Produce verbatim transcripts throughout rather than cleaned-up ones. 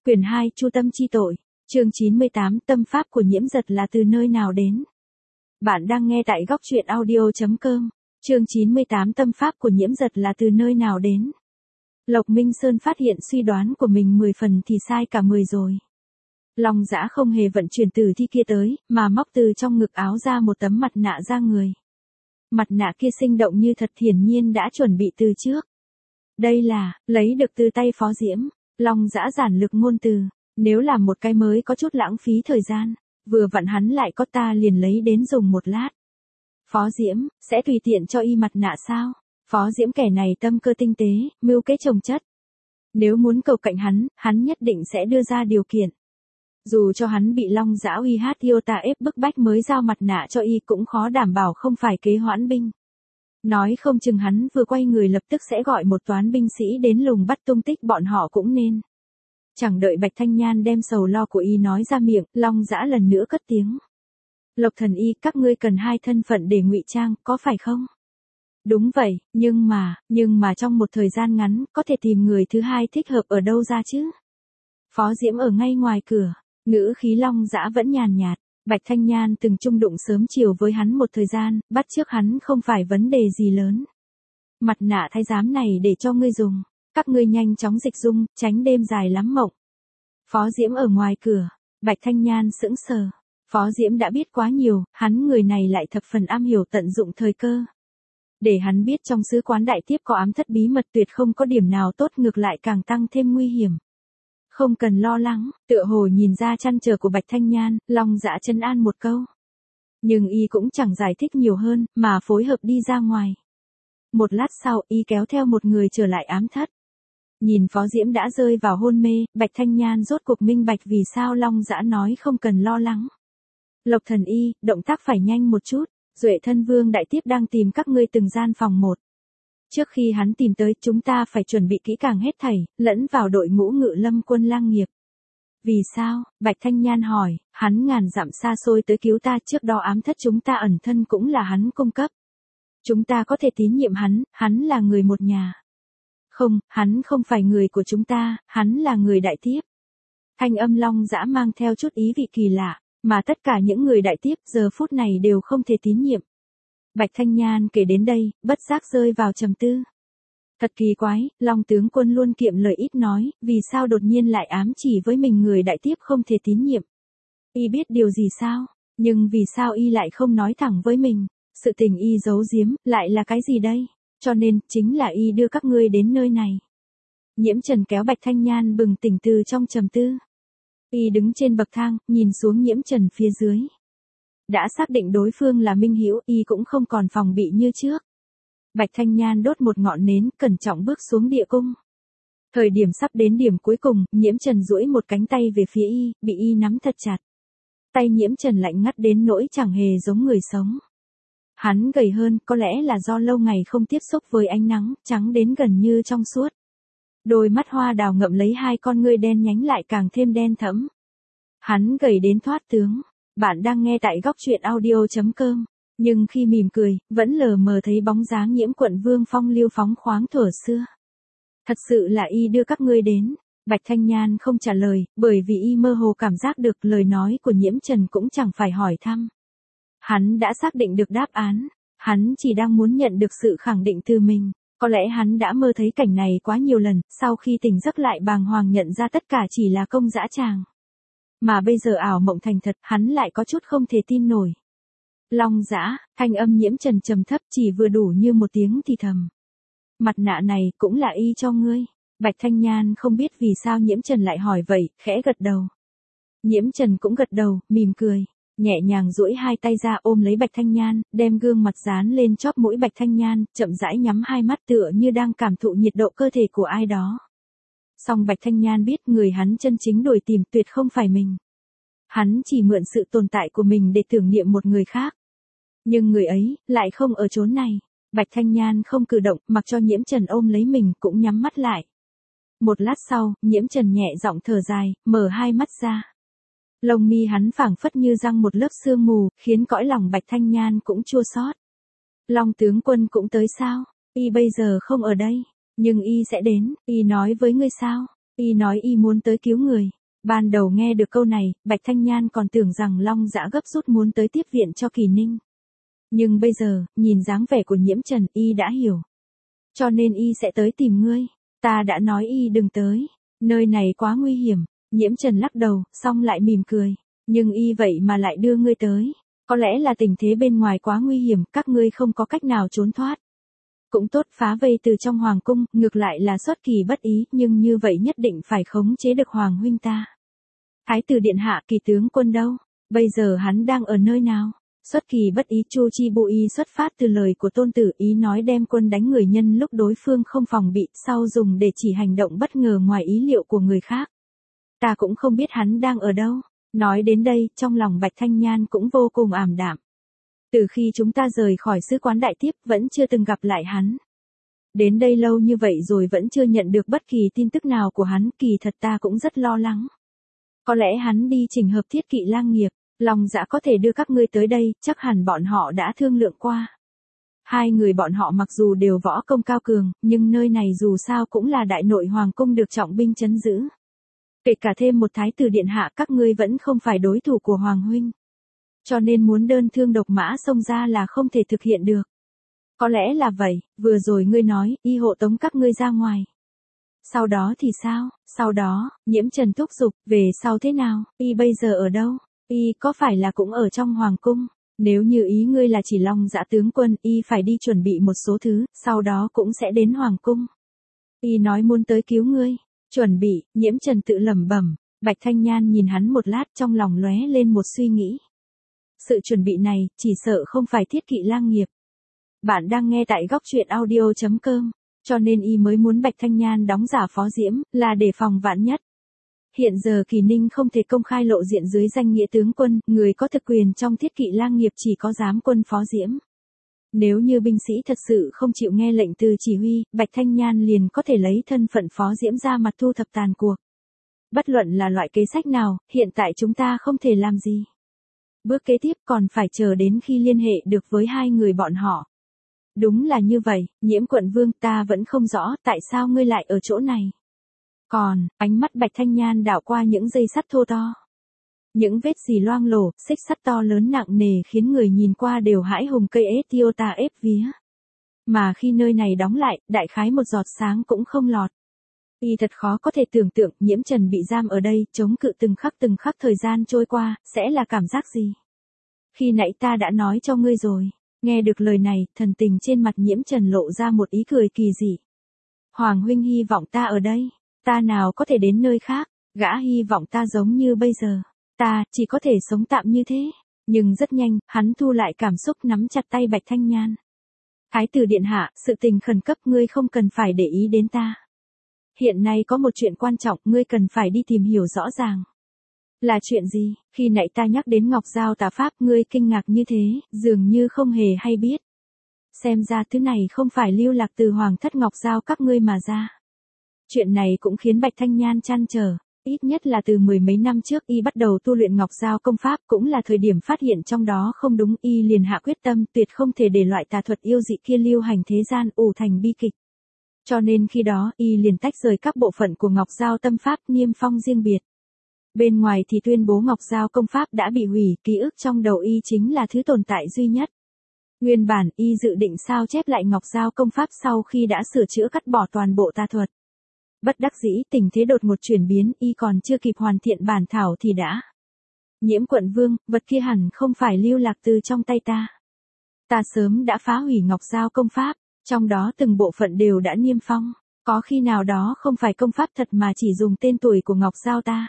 Quyển hai Chu tâm chi tội, chương chín mươi tám Tâm pháp của Nhiễm Giật là từ nơi nào đến? Bạn đang nghe tại góc truyện audio chấm com, chương chín mươi tám Tâm pháp của Nhiễm Giật là từ nơi nào đến? Lộc Minh Sơn phát hiện suy đoán của mình mười phần thì sai cả mười rồi. Long Dã không hề vận chuyển tử thi kia tới, mà móc từ trong ngực áo ra một tấm mặt nạ da người. Mặt nạ kia sinh động như thật, hiển nhiên đã chuẩn bị từ trước. Đây là, lấy được từ tay Phó Diễm. Long Dã giản lược ngôn từ, nếu làm một cái mới có chút lãng phí thời gian, vừa vặn hắn lại có ta liền lấy đến dùng một lát. Phó Diễm, sẽ tùy tiện cho y mặt nạ sao? Phó Diễm kẻ này tâm cơ tinh tế, mưu kế trồng chất. Nếu muốn cầu cạnh hắn, hắn nhất định sẽ đưa ra điều kiện. Dù cho hắn bị Long Dã uy hát yêu ta ép bức bách mới giao mặt nạ cho y cũng khó đảm bảo không phải kế hoãn binh. Nói không chừng hắn vừa quay người lập tức sẽ gọi một toán binh sĩ đến lùng bắt tung tích bọn họ cũng nên. Chẳng đợi Bạch Thanh Nhan đem sầu lo của y nói ra miệng, Long Dã lần nữa cất tiếng. Lộc Thần Y, các ngươi cần hai thân phận để ngụy trang, có phải không? Đúng vậy, nhưng mà, nhưng mà trong một thời gian ngắn, có thể tìm người thứ hai thích hợp ở đâu ra chứ? Phó Diễm ở ngay ngoài cửa, ngữ khí Long Dã vẫn nhàn nhạt. Bạch Thanh Nhan từng chung đụng sớm chiều với hắn một thời gian, bắt chước hắn không phải vấn đề gì lớn. Mặt nạ thái giám này để cho ngươi dùng, các ngươi nhanh chóng dịch dung, tránh đêm dài lắm mộng. Phó Diễm ở ngoài cửa, Bạch Thanh Nhan sững sờ. Phó Diễm đã biết quá nhiều, hắn người này lại thập phần am hiểu tận dụng thời cơ. Để hắn biết trong sứ quán đại tiếp có ám thất bí mật tuyệt không có điểm nào tốt, ngược lại càng tăng thêm nguy hiểm. Không cần lo lắng, tựa hồ nhìn ra trăn trở của Bạch Thanh Nhan, Long Dã trấn an một câu. Nhưng y cũng chẳng giải thích nhiều hơn, mà phối hợp đi ra ngoài. Một lát sau, y kéo theo một người trở lại ám thất. Nhìn Phó Diễm đã rơi vào hôn mê, Bạch Thanh Nhan rốt cuộc minh bạch vì sao Long Dã nói không cần lo lắng. Lộc Thần Y, động tác phải nhanh một chút, Duệ Thân Vương đại tiếp đang tìm các ngươi từng gian phòng một. Trước khi hắn tìm tới, chúng ta phải chuẩn bị kỹ càng hết thảy, lẫn vào đội ngũ Ngự Lâm quân lang nghiệp. Vì sao? Bạch Thanh Nhan hỏi, hắn ngàn dặm xa xôi tới cứu ta, trước đó ám thất chúng ta ẩn thân cũng là hắn cung cấp. Chúng ta có thể tín nhiệm hắn, hắn là người một nhà. Không, hắn không phải người của chúng ta, hắn là người đại tiếp. Thanh âm Long Dã mang theo chút ý vị kỳ lạ, mà tất cả những người đại tiếp giờ phút này đều không thể tín nhiệm. Bạch Thanh Nhan kể đến đây, bất giác rơi vào trầm tư. Thật kỳ quái, Long tướng quân luôn kiệm lời ít nói, vì sao đột nhiên lại ám chỉ với mình người đại tiếp không thể tín nhiệm. Y biết điều gì sao, nhưng vì sao y lại không nói thẳng với mình, sự tình y giấu giếm, lại là cái gì đây, cho nên, chính là y đưa các ngươi đến nơi này. Nhiễm Trần kéo Bạch Thanh Nhan bừng tỉnh từ trong trầm tư. Y đứng trên bậc thang, nhìn xuống Nhiễm Trần phía dưới. Đã xác định đối phương là minh hữu, y cũng không còn phòng bị như trước. Bạch Thanh Nhan đốt một ngọn nến, cẩn trọng bước xuống địa cung. Thời điểm sắp đến điểm cuối cùng, Nhiễm Trần duỗi một cánh tay về phía y, bị y nắm thật chặt. Tay Nhiễm Trần lạnh ngắt đến nỗi chẳng hề giống người sống. Hắn gầy hơn, có lẽ là do lâu ngày không tiếp xúc với ánh nắng, trắng đến gần như trong suốt. Đôi mắt hoa đào ngậm lấy hai con ngươi đen nhánh lại càng thêm đen thẫm. Hắn gầy đến thoát tướng. Bạn đang nghe tại góc truyện audio chấm com, nhưng khi mỉm cười, vẫn lờ mờ thấy bóng dáng Nhiễm quận vương phong lưu phóng khoáng thuở xưa. Thật sự là y đưa các ngươi đến. Bạch Thanh Nhan không trả lời, bởi vì y mơ hồ cảm giác được lời nói của Nhiễm Trần cũng chẳng phải hỏi thăm. Hắn đã xác định được đáp án, hắn chỉ đang muốn nhận được sự khẳng định từ mình. Có lẽ hắn đã mơ thấy cảnh này quá nhiều lần, sau khi tỉnh giấc lại bàng hoàng nhận ra tất cả chỉ là công dã tràng. Mà bây giờ ảo mộng thành thật, hắn lại có chút không thể tin nổi. Long Dã, thanh âm Nhiễm Trần trầm thấp chỉ vừa đủ như một tiếng thì thầm. Mặt nạ này cũng là y cho ngươi. Bạch Thanh Nhan không biết vì sao Nhiễm Trần lại hỏi vậy, khẽ gật đầu. Nhiễm Trần cũng gật đầu, mỉm cười, nhẹ nhàng duỗi hai tay ra ôm lấy Bạch Thanh Nhan, đem gương mặt dán lên chóp mũi Bạch Thanh Nhan, chậm rãi nhắm hai mắt tựa như đang cảm thụ nhiệt độ cơ thể của ai đó. Song Bạch Thanh Nhan biết người hắn chân chính đuổi tìm tuyệt không phải mình. Hắn chỉ mượn sự tồn tại của mình để tưởng niệm một người khác. Nhưng người ấy, lại không ở chốn này. Bạch Thanh Nhan không cử động, mặc cho Nhiễm Trần ôm lấy mình cũng nhắm mắt lại. Một lát sau, Nhiễm Trần nhẹ giọng thở dài, mở hai mắt ra. Lông mi hắn phảng phất như răng một lớp sương mù, khiến cõi lòng Bạch Thanh Nhan cũng chua xót. Long tướng quân cũng tới sao? Y bây giờ không ở đây. Nhưng y sẽ đến, y nói với ngươi sao? Y nói y muốn tới cứu người. Ban đầu nghe được câu này, Bạch Thanh Nhan còn tưởng rằng Long Dã gấp rút muốn tới tiếp viện cho Kỳ Ninh. Nhưng bây giờ, nhìn dáng vẻ của Nhiễm Trần, y đã hiểu. Cho nên y sẽ tới tìm ngươi. Ta đã nói y đừng tới. Nơi này quá nguy hiểm. Nhiễm Trần lắc đầu, xong lại mỉm cười. Nhưng y vậy mà lại đưa ngươi tới. Có lẽ là tình thế bên ngoài quá nguy hiểm, các ngươi không có cách nào trốn thoát. Cũng tốt, phá vây từ trong hoàng cung, ngược lại là xuất kỳ bất ý, nhưng như vậy nhất định phải khống chế được hoàng huynh ta. Thái tử điện hạ, Kỳ tướng quân đâu? Bây giờ hắn đang ở nơi nào? Xuất kỳ bất ý, Chu Chi Bù Y xuất phát từ lời của tôn tử, ý nói đem quân đánh người nhân lúc đối phương không phòng bị, sau dùng để chỉ hành động bất ngờ ngoài ý liệu của người khác. Ta cũng không biết hắn đang ở đâu. Nói đến đây, trong lòng Bạch Thanh Nhan cũng vô cùng ảm đạm. Từ khi chúng ta rời khỏi sứ quán đại tiếp, vẫn chưa từng gặp lại hắn. Đến đây lâu như vậy rồi vẫn chưa nhận được bất kỳ tin tức nào của hắn, kỳ thật ta cũng rất lo lắng. Có lẽ hắn đi chỉnh hợp Thiết Kỵ lang nghiệp, Long Dã có thể đưa các ngươi tới đây, chắc hẳn bọn họ đã thương lượng qua. Hai người bọn họ mặc dù đều võ công cao cường, nhưng nơi này dù sao cũng là đại nội hoàng cung được trọng binh trấn giữ. Kể cả thêm một thái tử điện hạ, các ngươi vẫn không phải đối thủ của hoàng huynh. Cho nên muốn đơn thương độc mã xông ra là không thể thực hiện được. Có lẽ là vậy, vừa rồi ngươi nói, y hộ tống các ngươi ra ngoài. Sau đó thì sao? Sau đó, Nhiễm Trần thúc giục, về sau thế nào? Y bây giờ ở đâu? Y có phải là cũng ở trong hoàng cung? Nếu như ý ngươi là chỉ Long Dã tướng quân, y phải đi chuẩn bị một số thứ, sau đó cũng sẽ đến hoàng cung. Y nói muốn tới cứu ngươi. Chuẩn bị, Nhiễm Trần tự lẩm bẩm. Bạch Thanh Nhan nhìn hắn một lát, trong lòng lóe lên một suy nghĩ. Sự chuẩn bị này, chỉ sợ không phải Thiết Kỵ lang nghiệp. Bạn đang nghe tại góc truyện audio chấm com, cho nên y mới muốn Bạch Thanh Nhan đóng giả Phó Diễm, là để phòng vạn nhất. Hiện giờ Kỳ Ninh không thể công khai lộ diện dưới danh nghĩa tướng quân, người có thực quyền trong Thiết Kỵ lang nghiệp chỉ có giám quân Phó Diễm. Nếu như binh sĩ thật sự không chịu nghe lệnh từ chỉ huy, Bạch Thanh Nhan liền có thể lấy thân phận Phó Diễm ra mặt thu thập tàn cuộc. Bất luận là loại kế sách nào, hiện tại chúng ta không thể làm gì. Bước kế tiếp còn phải chờ đến khi liên hệ được với hai người bọn họ. Đúng là như vậy, Nhiễm quận vương, ta vẫn không rõ tại sao ngươi lại ở chỗ này. Còn, ánh mắt Bạch Thanh Nhan đảo qua những dây sắt thô to. Những vết xì loang lổ, xích sắt to lớn nặng nề khiến người nhìn qua đều hãi hùng, cây Etiota ép vía. Mà khi nơi này đóng lại, đại khái một giọt sáng cũng không lọt. Y thật khó có thể tưởng tượng Nhiễm Trần bị giam ở đây, chống cự từng khắc từng khắc thời gian trôi qua, sẽ là cảm giác gì? Khi nãy ta đã nói cho ngươi rồi. Nghe được lời này, thần tình trên mặt Nhiễm Trần lộ ra một ý cười kỳ dị. Hoàng huynh hy vọng ta ở đây, ta nào có thể đến nơi khác, gã hy vọng ta giống như bây giờ, ta chỉ có thể sống tạm như thế. Nhưng rất nhanh, hắn thu lại cảm xúc, nắm chặt tay Bạch Thanh Nhan. Thái tử điện hạ, sự tình khẩn cấp, ngươi không cần phải để ý đến ta. Hiện nay có một chuyện quan trọng, ngươi cần phải đi tìm hiểu rõ ràng. Là chuyện gì? Khi nãy ta nhắc đến Ngọc Giao tà pháp, ngươi kinh ngạc như thế, dường như không hề hay biết. Xem ra thứ này không phải lưu lạc từ Hoàng thất Ngọc Giao các ngươi mà ra. Chuyện này cũng khiến Bạch Thanh Nhan trăn trở. Ít nhất là từ mười mấy năm trước y bắt đầu tu luyện Ngọc Giao công pháp, cũng là thời điểm phát hiện trong đó không đúng, y liền hạ quyết tâm tuyệt không thể để loại tà thuật yêu dị kia lưu hành thế gian, ủ thành bi kịch. Cho nên khi đó, y liền tách rời các bộ phận của Ngọc Giao tâm pháp, niêm phong riêng biệt. Bên ngoài thì tuyên bố Ngọc Giao công pháp đã bị hủy, ký ức trong đầu y chính là thứ tồn tại duy nhất. Nguyên bản, y dự định sao chép lại Ngọc Giao công pháp sau khi đã sửa chữa cắt bỏ toàn bộ tà thuật. Bất đắc dĩ, tình thế đột ngột chuyển biến, y còn chưa kịp hoàn thiện bản thảo thì đã. Nhiễm quận vương, vật kia hẳn không phải lưu lạc từ trong tay ta. Ta sớm đã phá hủy Ngọc Giao công pháp, trong đó từng bộ phận đều đã niêm phong. Có khi nào đó không phải công pháp thật mà chỉ dùng tên tuổi của Ngọc Giao ta?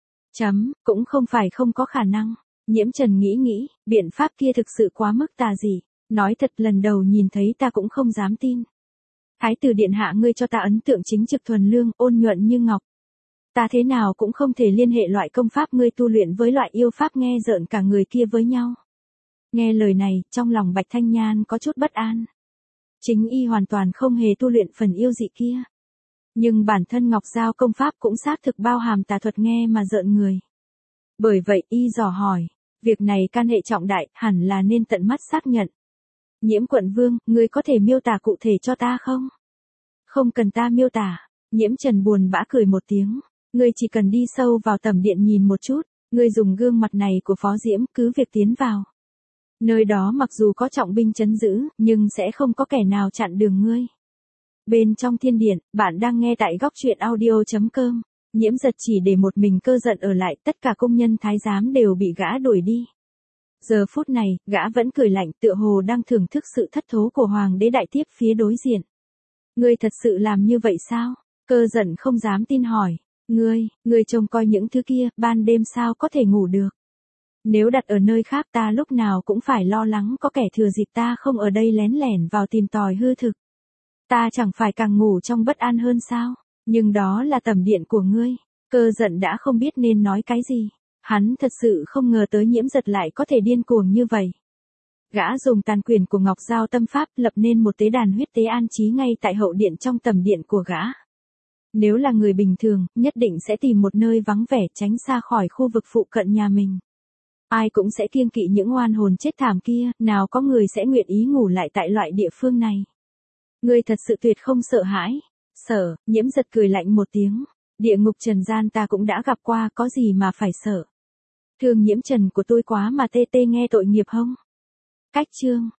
Chấm, cũng không phải không có khả năng. Nhiễm Trần nghĩ nghĩ, biện pháp kia thực sự quá mức tà dị. Nói thật, lần đầu nhìn thấy ta cũng không dám tin. Thái tử điện hạ, ngươi cho ta ấn tượng chính trực thuần lương, ôn nhuận như ngọc. Ta thế nào cũng không thể liên hệ loại công pháp ngươi tu luyện với loại yêu pháp nghe rợn cả người kia với nhau. Nghe lời này, trong lòng Bạch Thanh Nhan có chút bất an. Chính y hoàn toàn không hề tu luyện phần yêu dị kia. Nhưng bản thân Ngọc Giao công pháp cũng xác thực bao hàm tà thuật nghe mà rợn người. Bởi vậy y dò hỏi, việc này can hệ trọng đại, hẳn là nên tận mắt xác nhận. Nhiễm quận vương, ngươi có thể miêu tả cụ thể cho ta không? Không cần ta miêu tả, Nhiễm Trần buồn bã cười một tiếng. Ngươi chỉ cần đi sâu vào tẩm điện nhìn một chút, ngươi dùng gương mặt này của Phó Diễm cứ việc tiến vào. Nơi đó mặc dù có trọng binh trấn giữ, nhưng sẽ không có kẻ nào chặn đường ngươi. Bên trong thiên điện, bạn đang nghe tại góc truyện audio chấm com. Nhiễm Giật chỉ để một mình Cơ Giận ở lại, tất cả công nhân thái giám đều bị gã đuổi đi. Giờ phút này, gã vẫn cười lạnh, tựa hồ đang thưởng thức sự thất thố của hoàng đế đại tiếp phía đối diện. Ngươi thật sự làm như vậy sao? Cơ Giận không dám tin hỏi. Ngươi, ngươi trông coi những thứ kia, ban đêm sao có thể ngủ được? Nếu đặt ở nơi khác ta lúc nào cũng phải lo lắng có kẻ thừa dịp ta không ở đây lén lẻn vào tìm tòi hư thực. Ta chẳng phải càng ngủ trong bất an hơn sao? Nhưng đó là tẩm điện của ngươi. Cơ Giận đã không biết nên nói cái gì. Hắn thật sự không ngờ tới Nhiễm Giật lại có thể điên cuồng như vậy. Gã dùng tàn quyền của Ngọc Giao tâm pháp lập nên một tế đàn huyết tế an trí ngay tại hậu điện trong tẩm điện của gã. Nếu là người bình thường, nhất định sẽ tìm một nơi vắng vẻ tránh xa khỏi khu vực phụ cận nhà mình. Ai cũng sẽ kiêng kỵ những oan hồn chết thảm kia, nào có người sẽ nguyện ý ngủ lại tại loại địa phương này. Ngươi thật sự tuyệt không sợ hãi. Sợ, Nhiễm Giật cười lạnh một tiếng. Địa ngục trần gian ta cũng đã gặp qua, có gì mà phải sợ. Thương Nhiễm Trần của tôi quá mà tê tê nghe tội nghiệp không? Cách chương.